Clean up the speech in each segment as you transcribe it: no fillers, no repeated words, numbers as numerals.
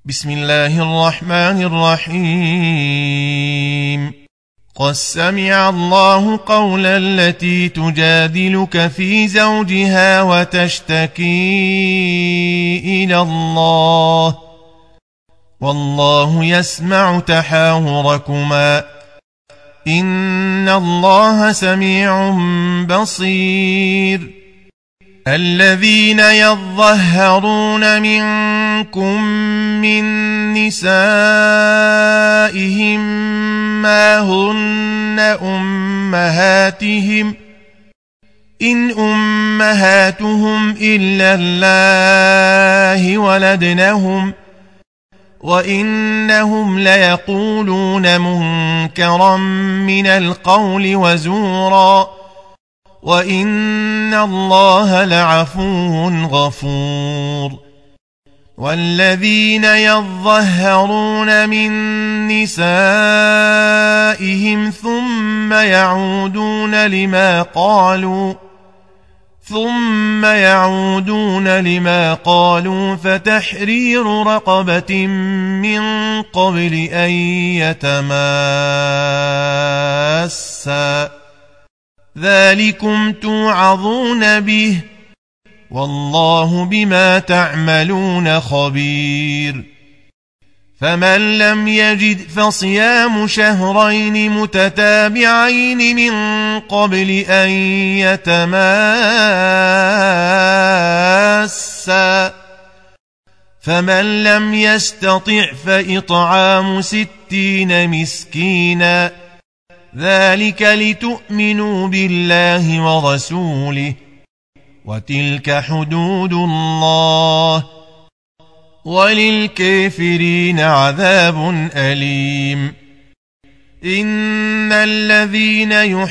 بسم الله الرحمن الرحيم. قد سمع الله قول التي تجادلك في زوجها وتشتكي إلى الله والله يسمع تحاوركما إن الله سميع بصير. الذين يظهرون منكم من نسائهم ما هن أمهاتهم إن أمهاتهم إلا الله ولدنهم وإنهم ليقولون منكرا من القول وزورا وإن الله لعفو غفور. والذين يظهرون من نسائهم ثم يعودون لما قالوا فتحرير رقبة من قبل أن يتماسا ذلكم توعظون به والله بما تعملون خبير. فمن لم يجد فصيام شهرين متتابعين من قبل أن يتماسا فمن لم يستطع فإطعام 60 مسكينا ذلك لتؤمنوا بالله ورسوله وتلك حدود الله وللكافرين عذاب أليم. إن الذين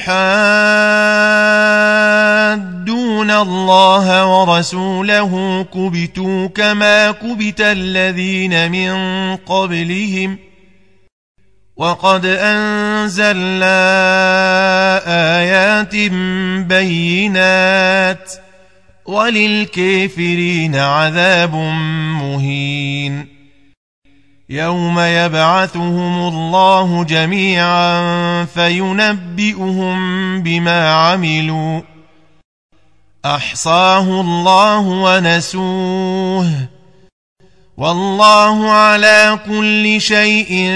يحادون الله ورسوله كبتوا كما كبت الذين من قبلهم وقد أنزلنا آيات بينات وللكافرين عذاب مهين. يوم يبعثهم الله جميعا فينبئهم بما عملوا أحصاه الله ونسوه والله على كل شيء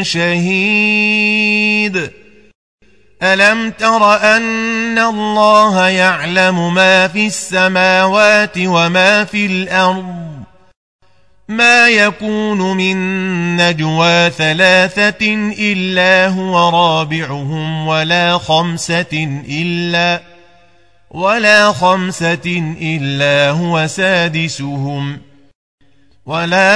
شهيد. ألم تر أن الله يعلم ما في السماوات وما في الأرض ما يكون من نجوى 3 إلا هو رابعهم ولا خمسة إلا هو سادسهم ولا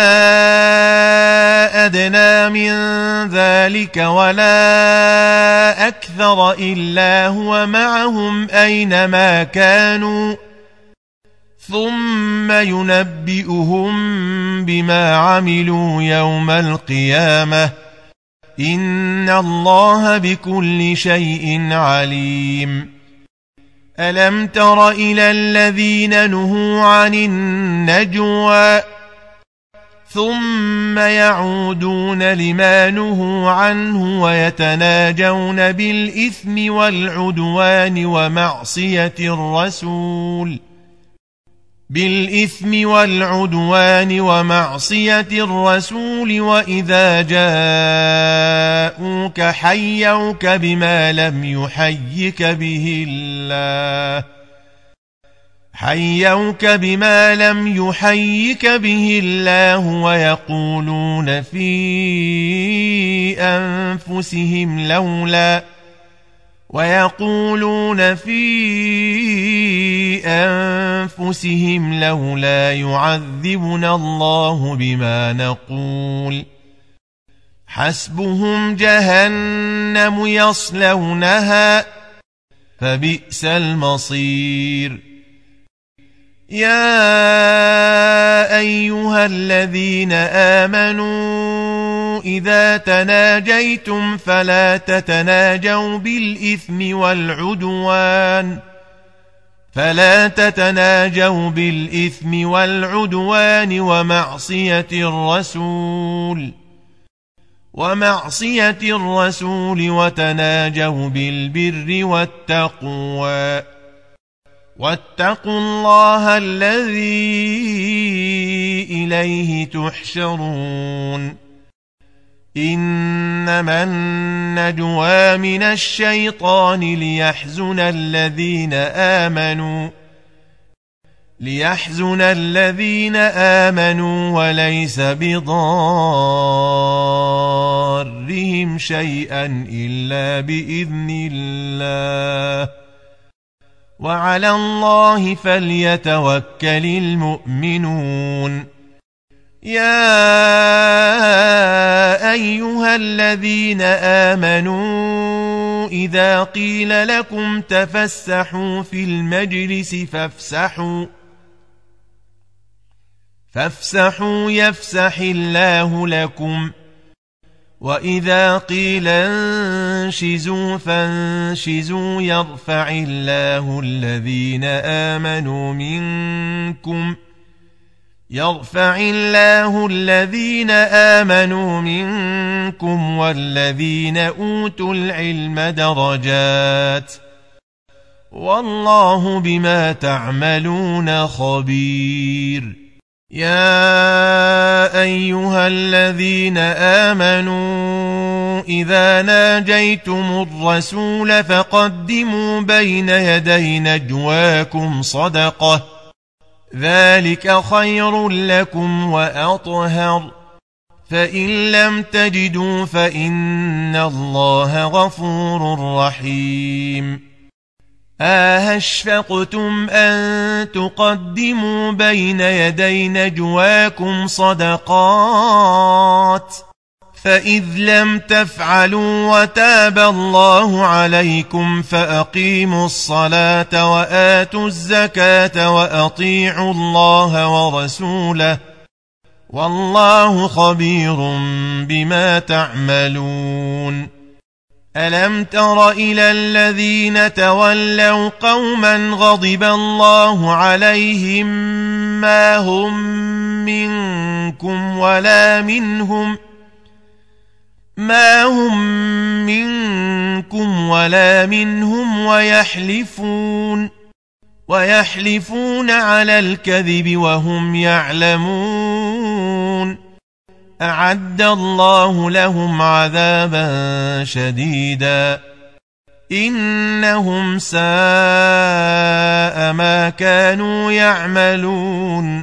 أدنى من ذلك ولا أكثر إلا هو معهم أينما كانوا ثم ينبئهم بما عملوا يوم القيامة إن الله بكل شيء عليم. ألم تر إلى الذين نهوا عن النجوى ثم يعودون لما نهوا عنه ويتناجون بالإثم والعدوان ومعصية الرسول وإذا جاءوك حيوك بما لم يحيك به الله ويقولون في أنفسهم لولا يعذبنا الله بما نقول حسبهم جهنم يصلونها فبئس المصير. يا أيها الذين آمنوا إذا تناجيتم فلا تتناجوا بالإثم والعدوان فلا تتناجوا بالإثم والعدوان ومعصية الرسول وتناجوا بالبر والتقوى واتقوا الله الذي إليه تحشرون إنما النجوى من الشيطان ليحزن الذين آمنوا وليس بضارهم شيئا إلا بإذن الله وعلى الله فليتوكل المؤمنون يا أيها الذين آمنوا إذا قيل لكم تفسحوا في المجلس فافسحوا يفسح الله لكم وإذا قيل انشزوا فانشزوا يرفع الله الذين آمنوا منكم والذين أوتوا العلم درجات والله بما تعملون خبير يا أيها الذين آمنوا إذا ناجيتم الرسول فقدموا بين يدي نجواكم صدقة ذلك خير لكم وأطهر فإن لم تجدوا فإن الله غفور رحيم أشفقتم أن تقدموا بين يدي نجواكم صدقات فإذ لم تفعلوا وتاب الله عليكم فأقيموا الصلاة وآتوا الزكاة وأطيعوا الله ورسوله والله خبير بما تعملون ألم تر إلى الذين تولوا قوما غضب الله عليهم ما هم منكم ولا منهم ويحلفون على الكذب وهم يعلمون أعد الله لهم عذابا شديدا إنهم ساء ما كانوا يعملون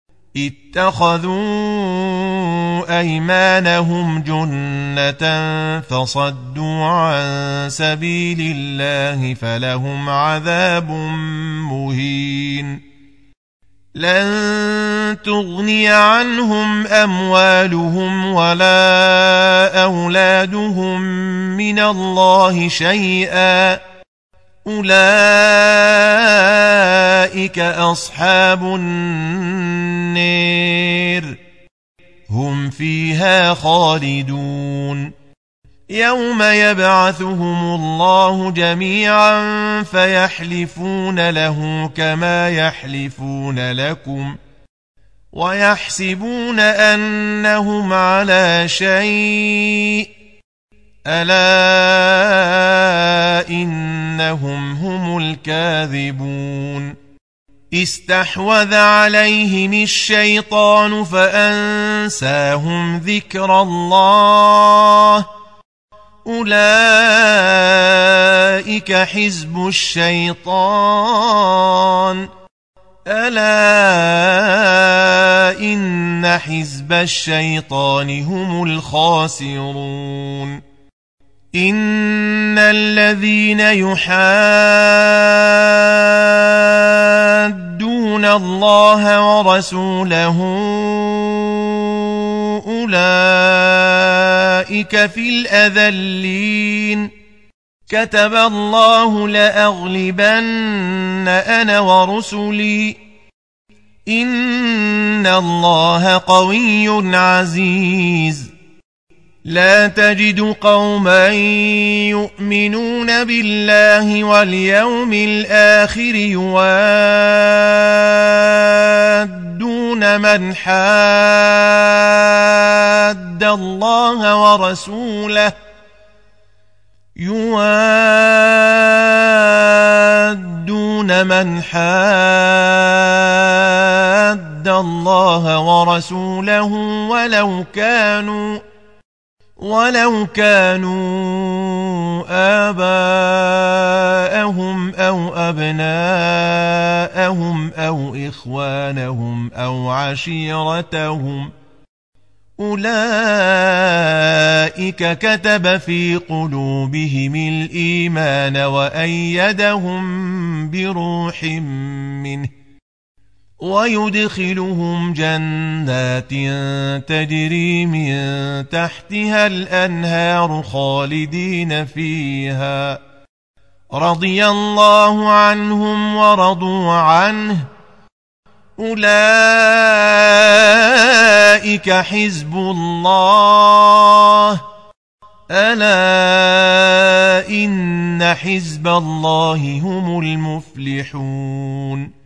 اتخذوا أيمانهم جنة فصدوا عن سبيل الله فلهم عذاب مهين لن تغني عنهم أموالهم ولا أولادهم من الله شيئا أولئك أصحاب النار هم فيها خالدون يوم يبعثهم الله جميعا فيحلفون له كما يحلفون لكم ويحسبون أنهم على شيء ألا إنهم هم الكاذبون استحوذ عليهم الشيطان فأنساهم ذكر الله أولئك حزب الشيطان ألا إن حزب الشيطان هم الخاسرون إن الذين يحادون الله ورسوله أولئك في الأذلين كتب الله لأغلبن أنا ورسلي إن الله قوي عزيز لا تجد قوما يؤمنون بالله واليوم الآخر يوادون من حاد الله ورسوله ولو كانوا آباءهم أو أبناءهم أو إخوانهم أو عشيرتهم أولئك كتب في قلوبهم الإيمان وأيدهم بروح منه ويدخلهم جنات تجري من تحتها الأنهار خالدين فيها رضي الله عنهم ورضوا عنه أولئك حزب الله ألا إن حزب الله هم المفلحون